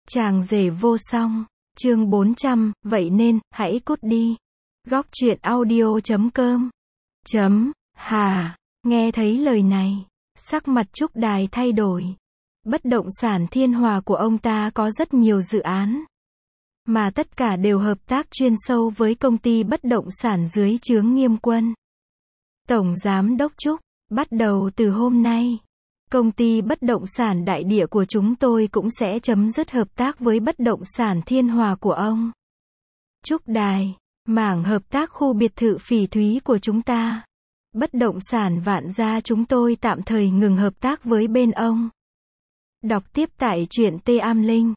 Chàng rể vô song, chương 400, vậy nên, hãy cút đi. Góc truyện audio.com. Hà, nghe thấy lời này, sắc mặt Trúc Đài thay đổi. Bất động sản Thiên Hòa của ông ta có rất nhiều dự án, mà tất cả đều hợp tác chuyên sâu với công ty bất động sản dưới trướng Nghiêm Quân. Tổng Giám đốc Trúc, bắt đầu từ hôm nay, công ty bất động sản Đại Địa của chúng tôi cũng sẽ chấm dứt hợp tác với bất động sản Thiên Hòa của ông. Trúc Đài, mảng hợp tác khu biệt thự phỉ thúy của chúng ta, bất động sản Vạn Gia chúng tôi tạm thời ngừng hợp tác với bên ông. Đọc tiếp tại truyện Tê Am Linh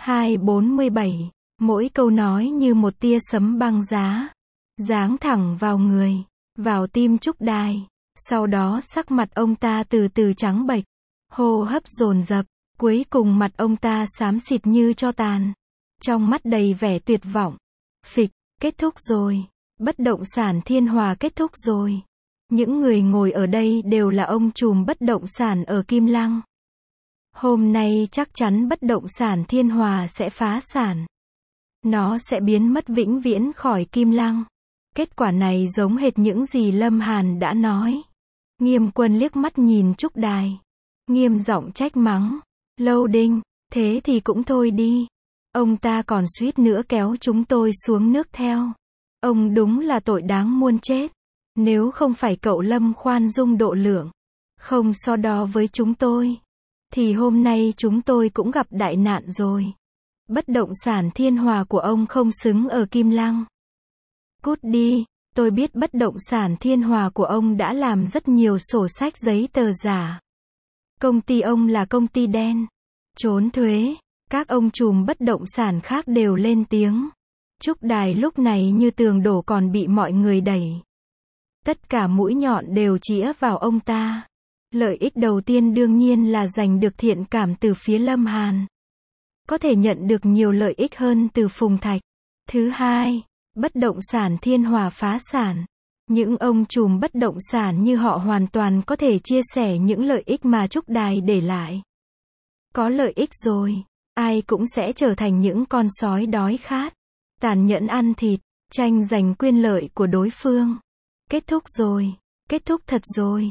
247, mỗi câu nói như một tia sấm băng giá, giáng thẳng vào người, vào tim Trúc Đài. Sau đó sắc mặt ông ta từ từ trắng bệch, hô hấp dồn dập, cuối cùng mặt ông ta xám xịt như tro tàn, trong mắt đầy vẻ tuyệt vọng. Phịch, kết thúc rồi, bất động sản Thiên Hòa kết thúc rồi. Những người ngồi ở đây đều là ông trùm bất động sản ở Kim Lăng. Hôm nay chắc chắn bất động sản Thiên Hòa sẽ phá sản. Nó sẽ biến mất vĩnh viễn khỏi Kim Lăng. Kết quả này giống hệt những gì Lâm Hàn đã nói. Nghiêm Quân liếc mắt nhìn Trúc Đài, nghiêm giọng trách mắng. Lâu Đinh, thế thì cũng thôi đi. Ông ta còn suýt nữa kéo chúng tôi xuống nước theo. Ông đúng là tội đáng muôn chết. Nếu không phải cậu Lâm khoan dung độ lượng, không so đo với chúng tôi, thì hôm nay chúng tôi cũng gặp đại nạn rồi. Bất động sản Thiên Hòa của ông không xứng ở Kim Lăng. Cút đi, tôi biết bất động sản Thiên Hòa của ông đã làm rất nhiều sổ sách giấy tờ giả. Công ty ông là công ty đen, trốn thuế. Các ông trùm bất động sản khác đều lên tiếng. Trúc Đài lúc này như tường đổ còn bị mọi người đẩy. Tất cả mũi nhọn đều chĩa vào ông ta. Lợi ích đầu tiên đương nhiên là giành được thiện cảm từ phía Lâm Hàn. Có thể nhận được nhiều lợi ích hơn từ Phùng Thạch. Thứ hai, bất động sản Thiên Hòa phá sản. Những ông trùm bất động sản như họ hoàn toàn có thể chia sẻ những lợi ích mà Trúc Đài để lại. Có lợi ích rồi, ai cũng sẽ trở thành những con sói đói khát, tàn nhẫn ăn thịt, tranh giành quyền lợi của đối phương. Kết thúc rồi, kết thúc thật rồi.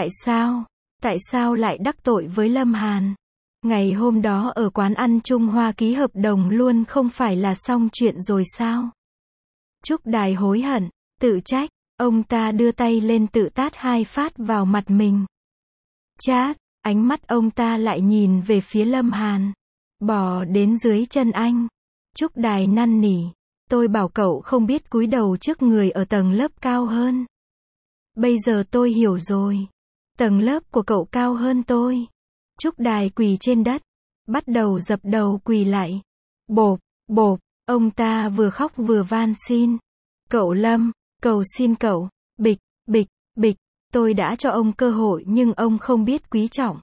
Tại sao lại đắc tội với Lâm Hàn? Ngày hôm đó ở quán ăn Trung Hoa ký hợp đồng luôn không phải là xong chuyện rồi sao? Trúc Đài hối hận, tự trách, ông ta đưa tay lên tự tát 2 phát vào mặt mình. Chát, ánh mắt ông ta lại nhìn về phía Lâm Hàn, bò đến dưới chân anh. Trúc Đài năn nỉ, tôi bảo cậu không biết cúi đầu trước người ở tầng lớp cao hơn. Bây giờ tôi hiểu rồi. Tầng lớp của cậu cao hơn tôi. Trúc Đài quỳ trên đất, bắt đầu dập đầu quỳ lại. Bộp, bộp, ông ta vừa khóc vừa van xin. Cậu Lâm, cầu xin cậu, bịch, bịch, bịch, tôi đã cho ông cơ hội nhưng ông không biết quý trọng.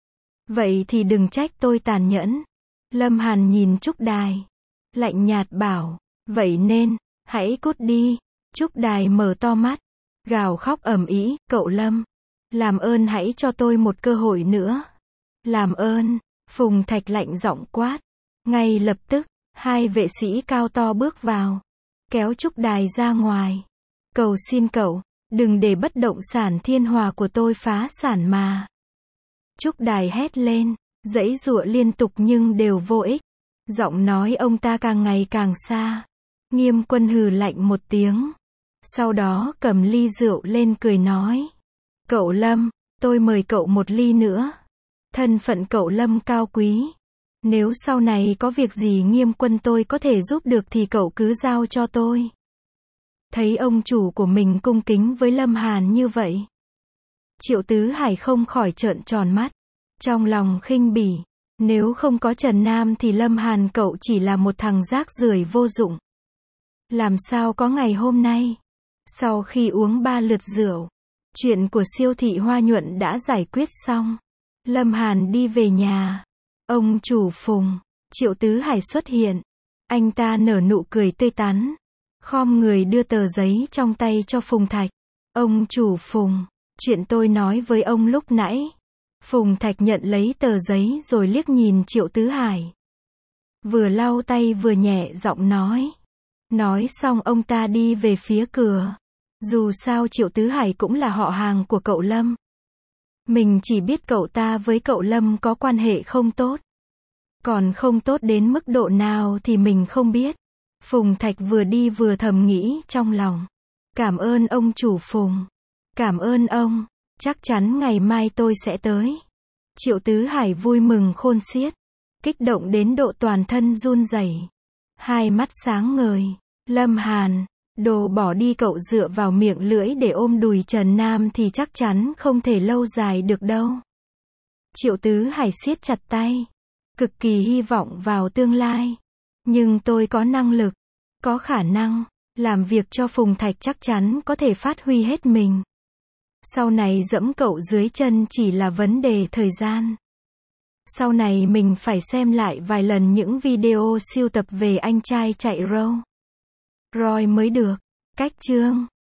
Vậy thì đừng trách tôi tàn nhẫn. Lâm Hàn nhìn Trúc Đài, lạnh nhạt bảo, vậy nên, hãy cút đi. Trúc Đài mở to mắt, gào khóc ầm ĩ, cậu Lâm, làm ơn hãy cho tôi một cơ hội nữa. Làm ơn, Phùng Thạch lạnh giọng quát. Ngay lập tức, 2 vệ sĩ cao to bước vào, kéo Trúc Đài ra ngoài. Cầu xin cậu, đừng để bất động sản Thiên Hòa của tôi phá sản mà. Trúc Đài hét lên, giãy giụa liên tục nhưng đều vô ích. Giọng nói ông ta càng ngày càng xa. Nghiêm Quân hừ lạnh một tiếng. Sau đó cầm ly rượu lên cười nói. Cậu Lâm, tôi mời cậu một ly nữa. Thân phận cậu Lâm cao quý. Nếu sau này có việc gì Nghiêm Quân tôi có thể giúp được thì cậu cứ giao cho tôi. Thấy ông chủ của mình cung kính với Lâm Hàn như vậy, Triệu Tứ Hải không khỏi trợn tròn mắt. Trong lòng khinh bỉ. Nếu không có Trần Nam thì Lâm Hàn cậu chỉ là một thằng rác rưởi vô dụng. Làm sao có ngày hôm nay? Sau khi uống 3 lượt rượu, chuyện của siêu thị Hoa Nhuận đã giải quyết xong. Lâm Hàn đi về nhà. Ông chủ Phùng, Triệu Tứ Hải xuất hiện. Anh ta nở nụ cười tươi tắn, khom người đưa tờ giấy trong tay cho Phùng Thạch. Ông chủ Phùng, chuyện tôi nói với ông lúc nãy. Phùng Thạch nhận lấy tờ giấy rồi liếc nhìn Triệu Tứ Hải. vừa lau tay vừa nhẹ giọng nói. Nói xong ông ta đi về phía cửa. Dù sao Triệu Tứ Hải cũng là họ hàng của cậu Lâm. Mình chỉ biết cậu ta với cậu Lâm có quan hệ không tốt. Còn không tốt đến mức độ nào thì mình không biết. Phùng Thạch vừa đi vừa thầm nghĩ trong lòng. Cảm ơn ông chủ Phùng. Cảm ơn ông. Chắc chắn ngày mai tôi sẽ tới. Triệu Tứ Hải vui mừng khôn xiết. Kích động đến độ toàn thân run rẩy. Hai mắt sáng ngời. Lâm Hàn, đồ bỏ đi, cậu dựa vào miệng lưỡi để ôm đùi Trần Nam thì chắc chắn không thể lâu dài được đâu. Triệu Tứ Hải siết chặt tay. Cực kỳ hy vọng vào tương lai. Nhưng tôi có năng lực, có khả năng, làm việc cho Phùng Thạch chắc chắn có thể phát huy hết mình. Sau này dẫm cậu dưới chân chỉ là vấn đề thời gian. Sau này mình phải xem lại vài lần những video sưu tập về anh trai chạy Rolls Royce mới được. Cách chương